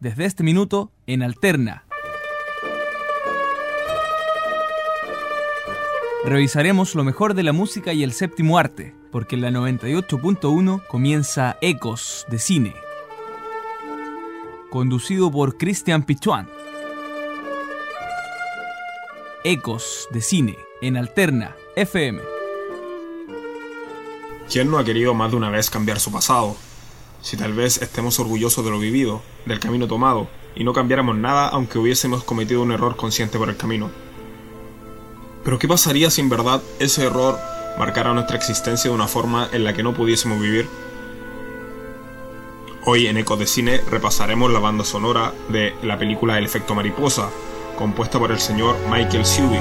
desde este minuto en Alterna. Revisaremos lo mejor de la música y el séptimo arte, porque en la 98.1 comienza Ecos de Cine, conducido por Cristian Pichuan. Ecos de Cine, en Alterna FM. ¿Quién no ha querido más de una vez cambiar su pasado? Si tal vez estemos orgullosos de lo vivido, del camino tomado, y no cambiáramos nada aunque hubiésemos cometido un error consciente por el camino. Pero ¿qué pasaría si en verdad ese error marcara nuestra existencia de una forma en la que no pudiésemos vivir? Hoy en Ecos de Cine repasaremos la banda sonora de la película El efecto mariposa, compuesta por el señor Michael Subie.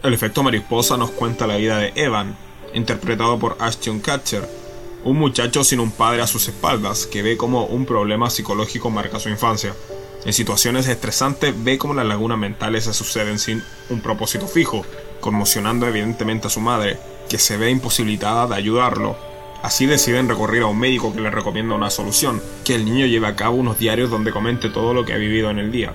El efecto mariposa nos cuenta la vida de Evan, interpretado por Ashton Kutcher, un muchacho sin un padre a sus espaldas que ve cómo un problema psicológico marca su infancia. En situaciones estresantes ve cómo las lagunas mentales se suceden sin un propósito fijo, conmocionando evidentemente a su madre, que se ve imposibilitada de ayudarlo. Así deciden recurrir a un médico que le recomienda una solución, que el niño lleve a cabo unos diarios donde comente todo lo que ha vivido en el día.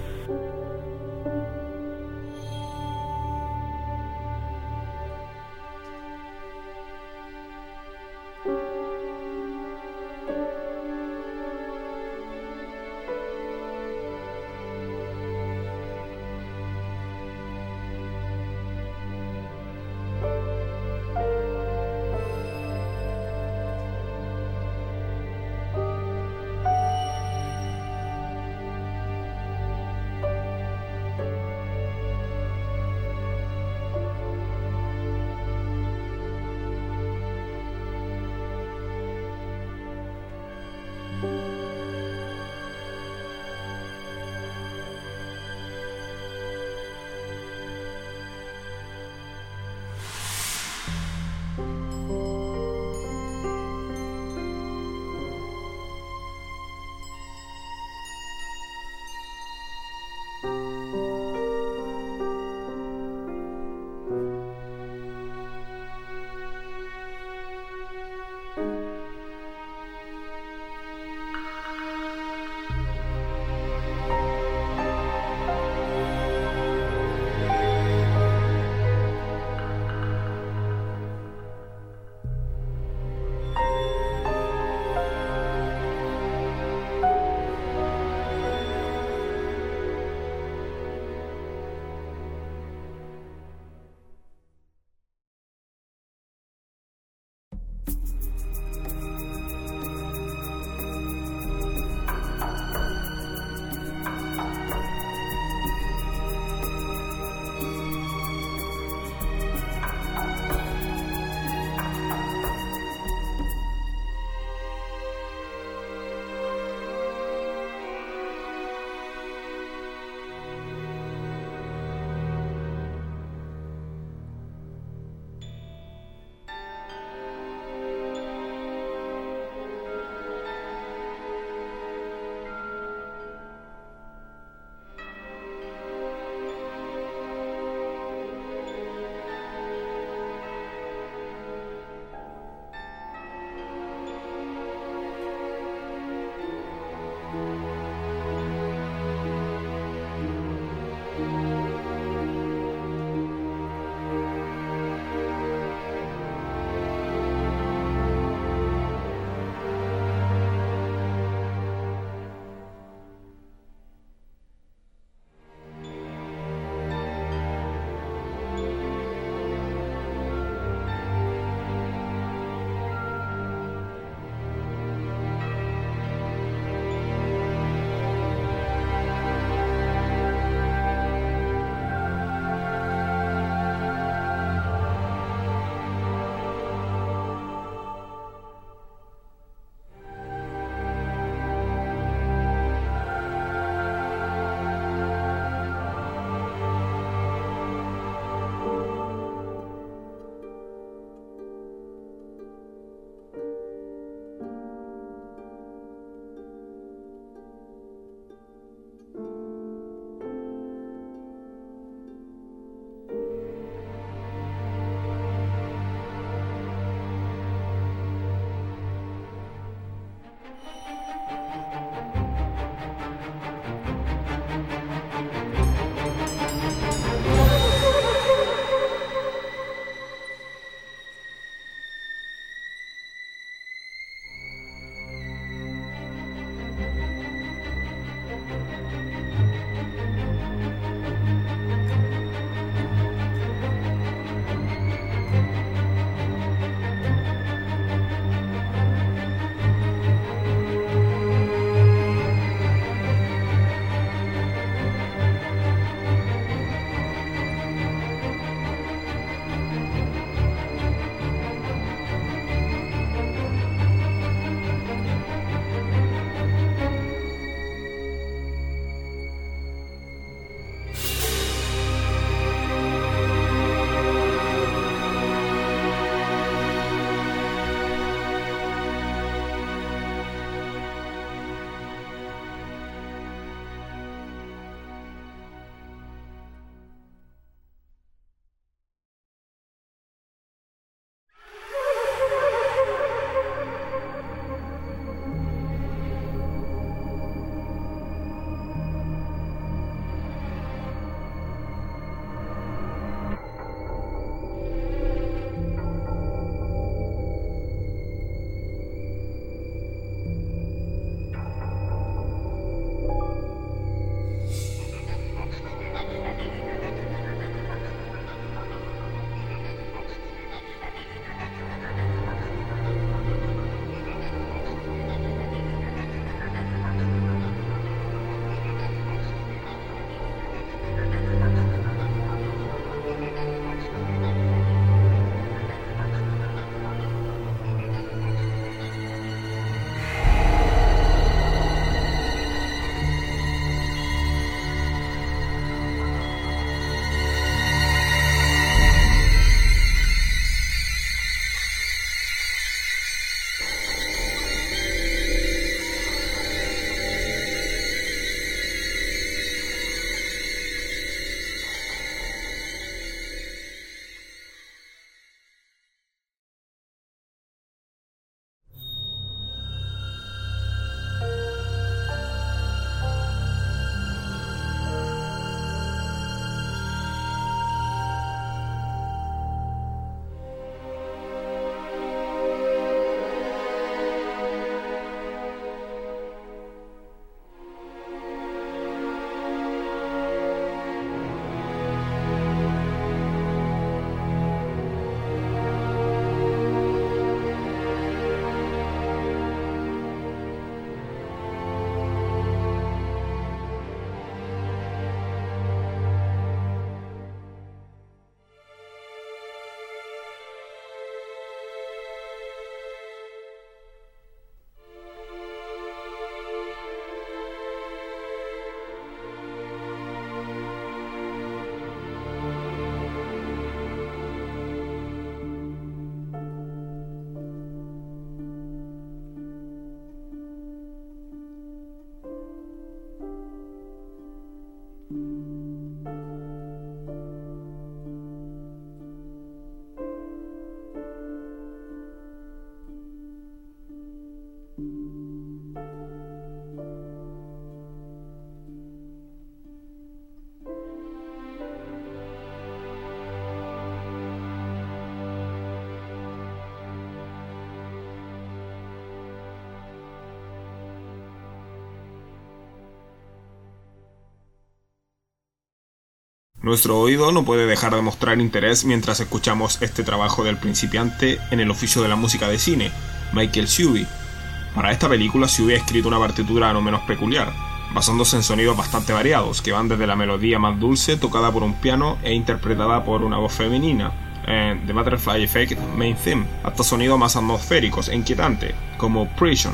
Nuestro oído no puede dejar de mostrar interés mientras escuchamos este trabajo del principiante en el oficio de la música de cine, Michael Subie. Para esta película, Subie ha escrito una partitura no menos peculiar, basándose en sonidos bastante variados, que van desde la melodía más dulce tocada por un piano e interpretada por una voz femenina, en The Butterfly Effect Main Theme, hasta sonidos más atmosféricos e inquietantes, como Prison.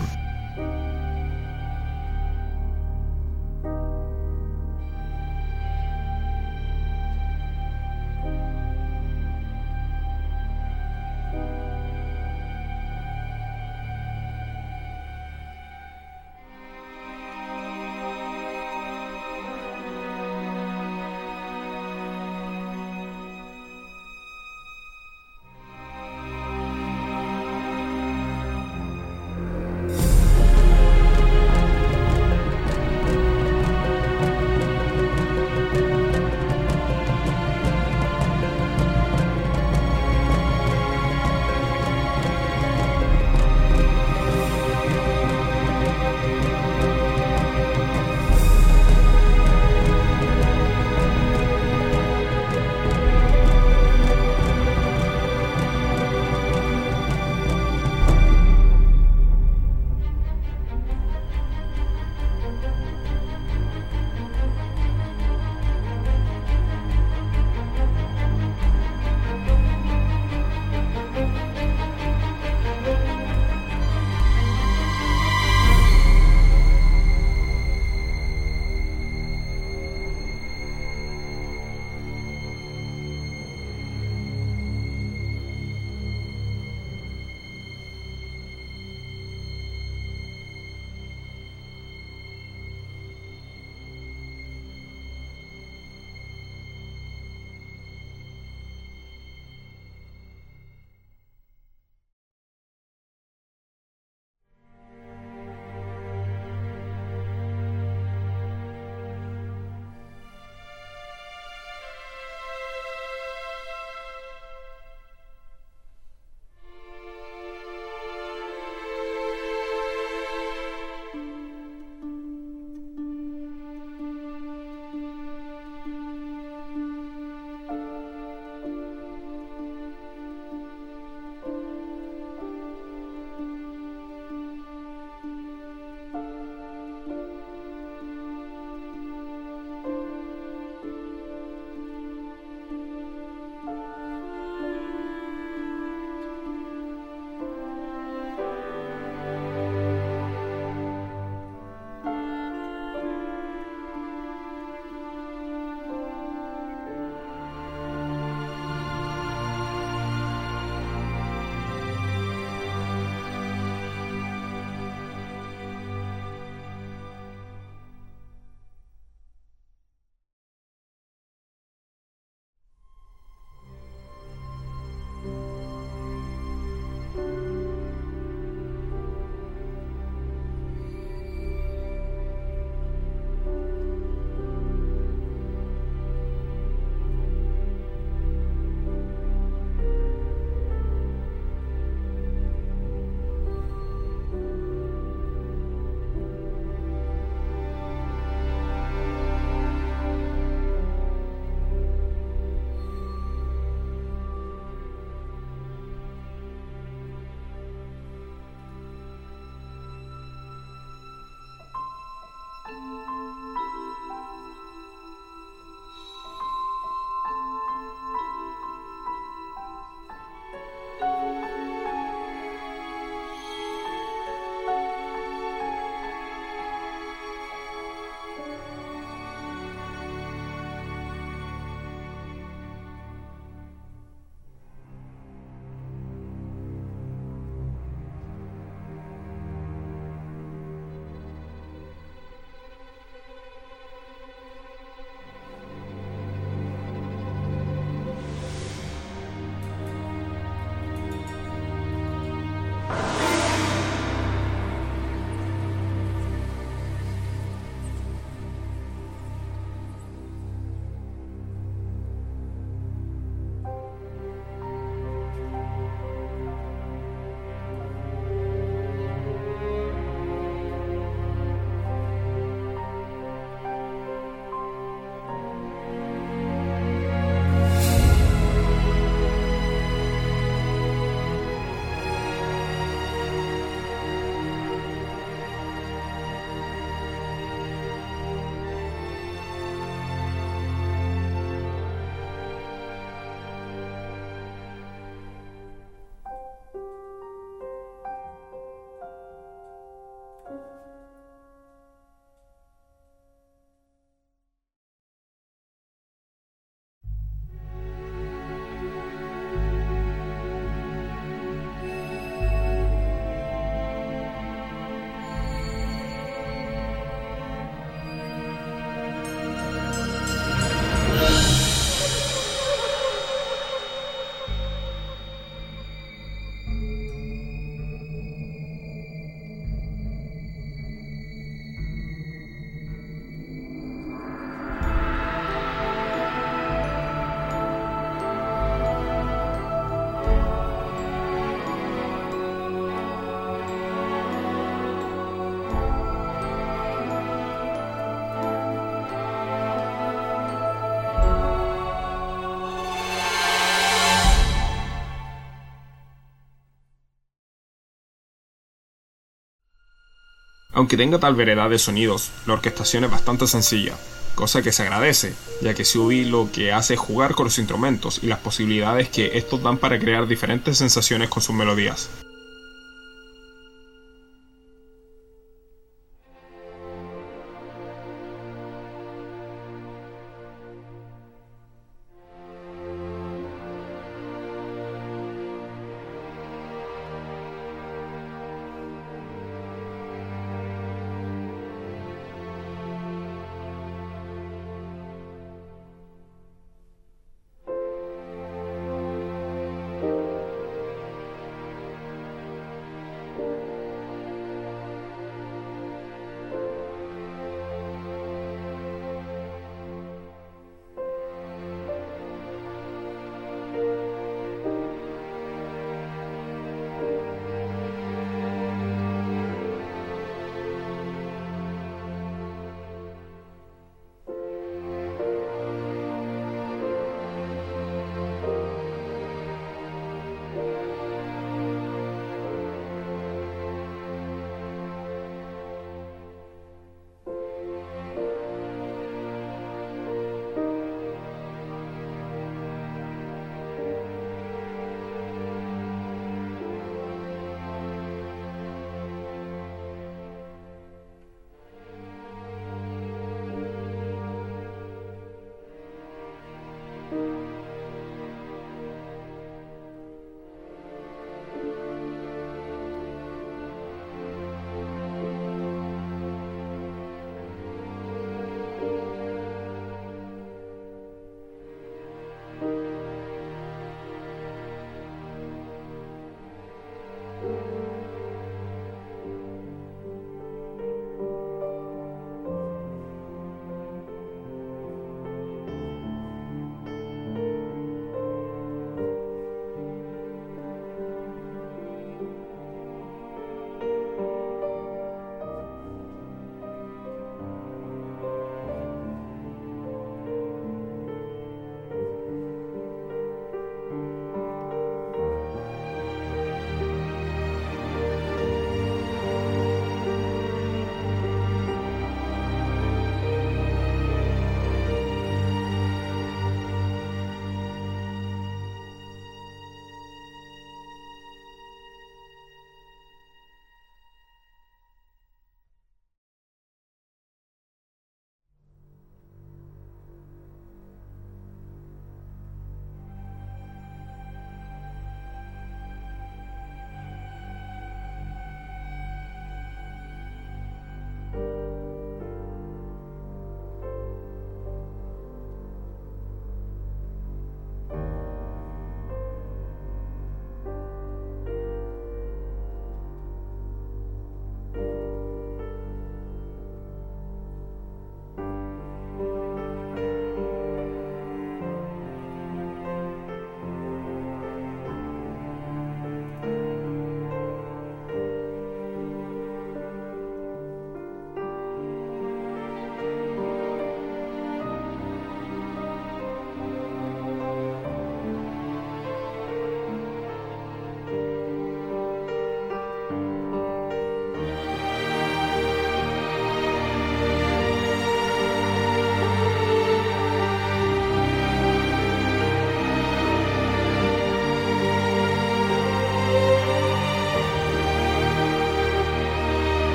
Aunque tenga tal variedad de sonidos, la orquestación es bastante sencilla, cosa que se agradece, ya que Subi lo que hace es jugar con los instrumentos y las posibilidades que estos dan para crear diferentes sensaciones con sus melodías.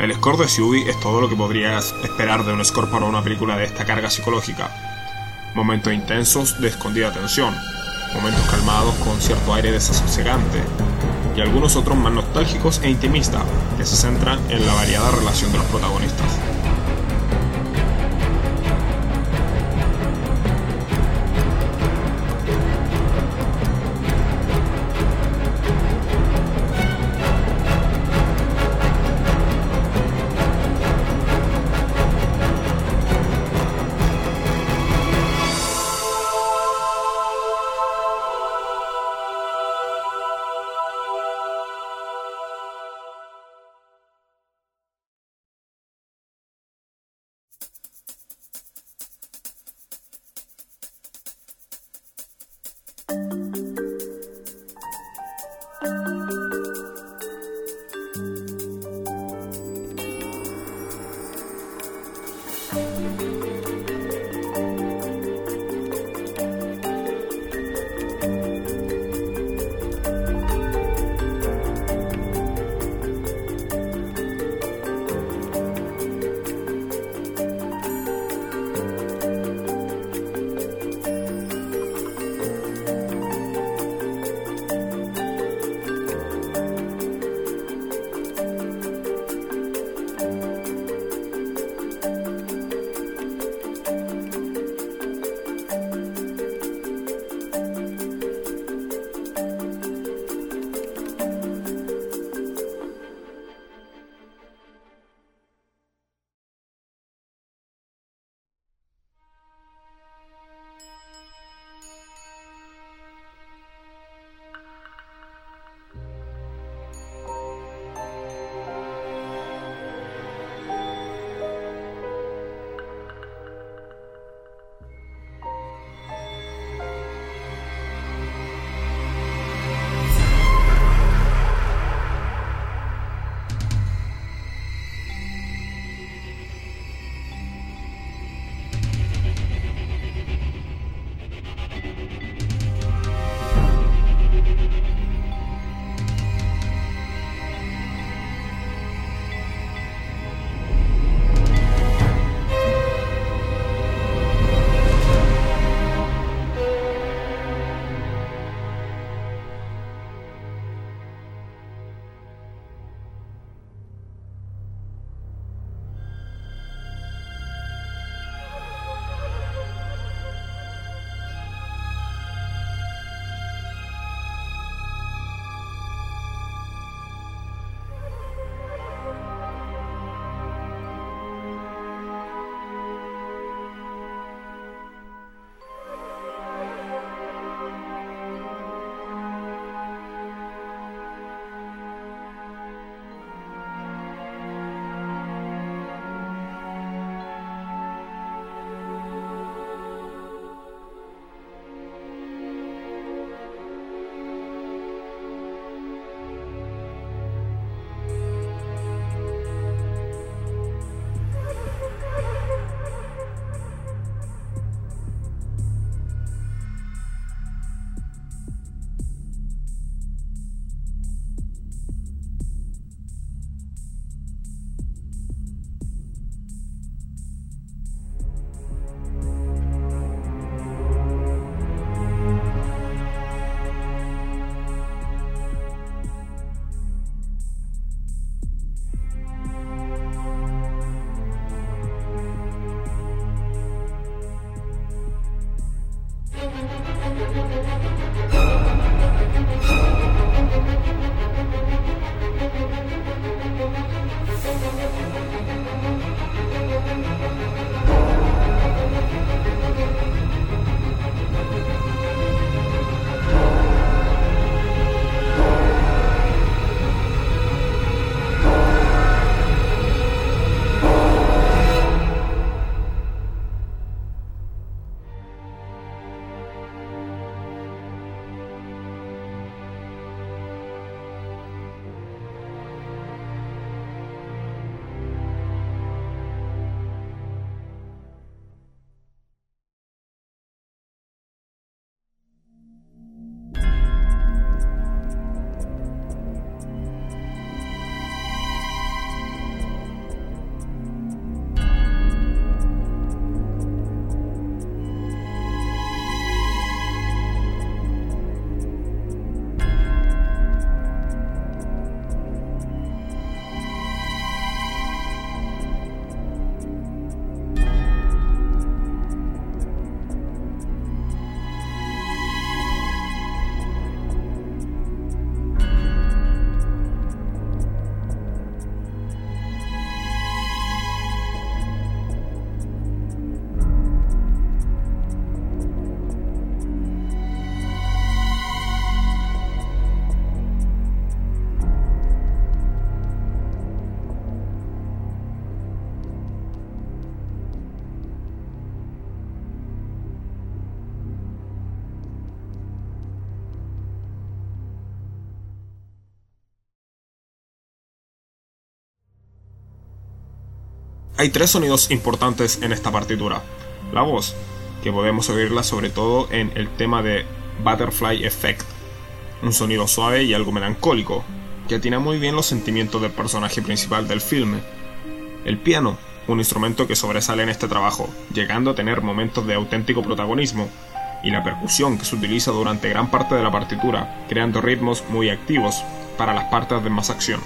El score de Shubi es todo lo que podrías esperar de un score para una película de esta carga psicológica. Momentos intensos de escondida tensión, momentos calmados con cierto aire desasosegante, y algunos otros más nostálgicos e intimistas, que se centran en la variada relación de los protagonistas. Hay tres sonidos importantes en esta partitura. La voz, que podemos oírla sobre todo en el tema de Butterfly Effect, un sonido suave y algo melancólico, que atina muy bien los sentimientos del personaje principal del filme. El piano, un instrumento que sobresale en este trabajo, llegando a tener momentos de auténtico protagonismo, y la percusión que se utiliza durante gran parte de la partitura, creando ritmos muy activos para las partes de más acción.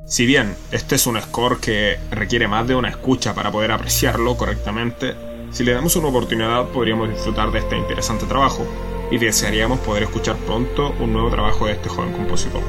Si bien este es un score que requiere más de una escucha para poder apreciarlo correctamente, si le damos una oportunidad podríamos disfrutar de este interesante trabajo y desearíamos poder escuchar pronto un nuevo trabajo de este joven compositor.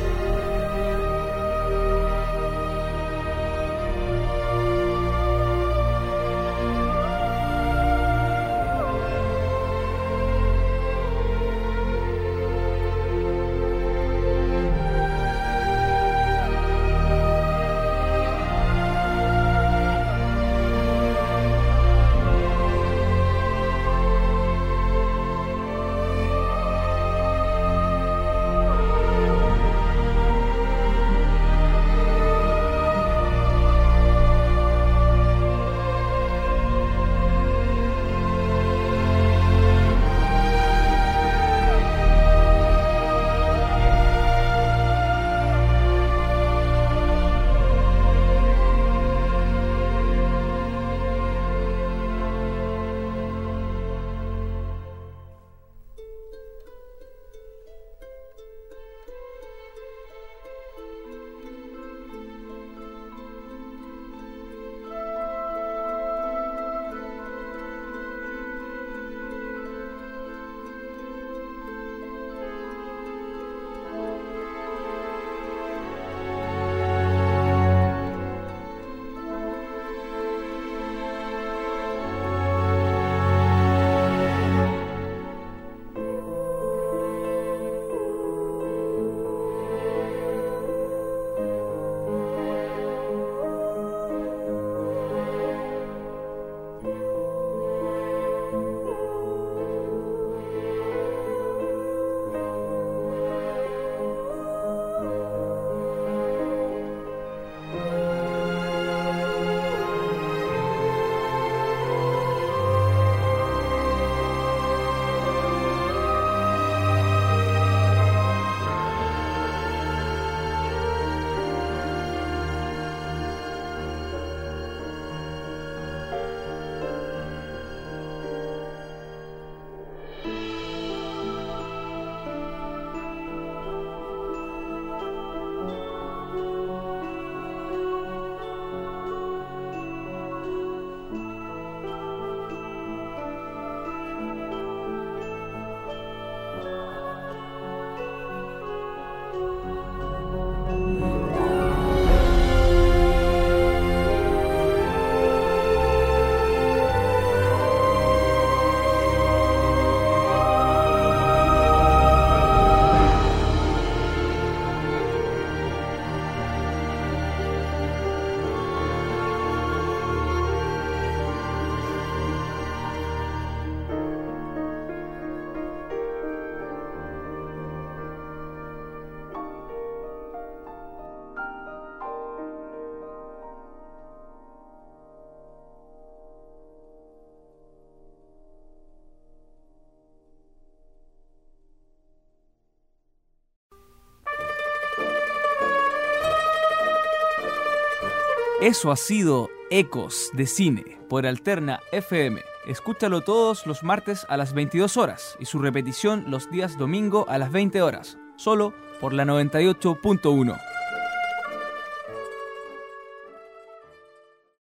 Eso ha sido Ecos de Cine por Alterna FM. Escúchalo todos los martes a las 22 horas y su repetición los días domingo a las 20 horas, solo por la 98.1.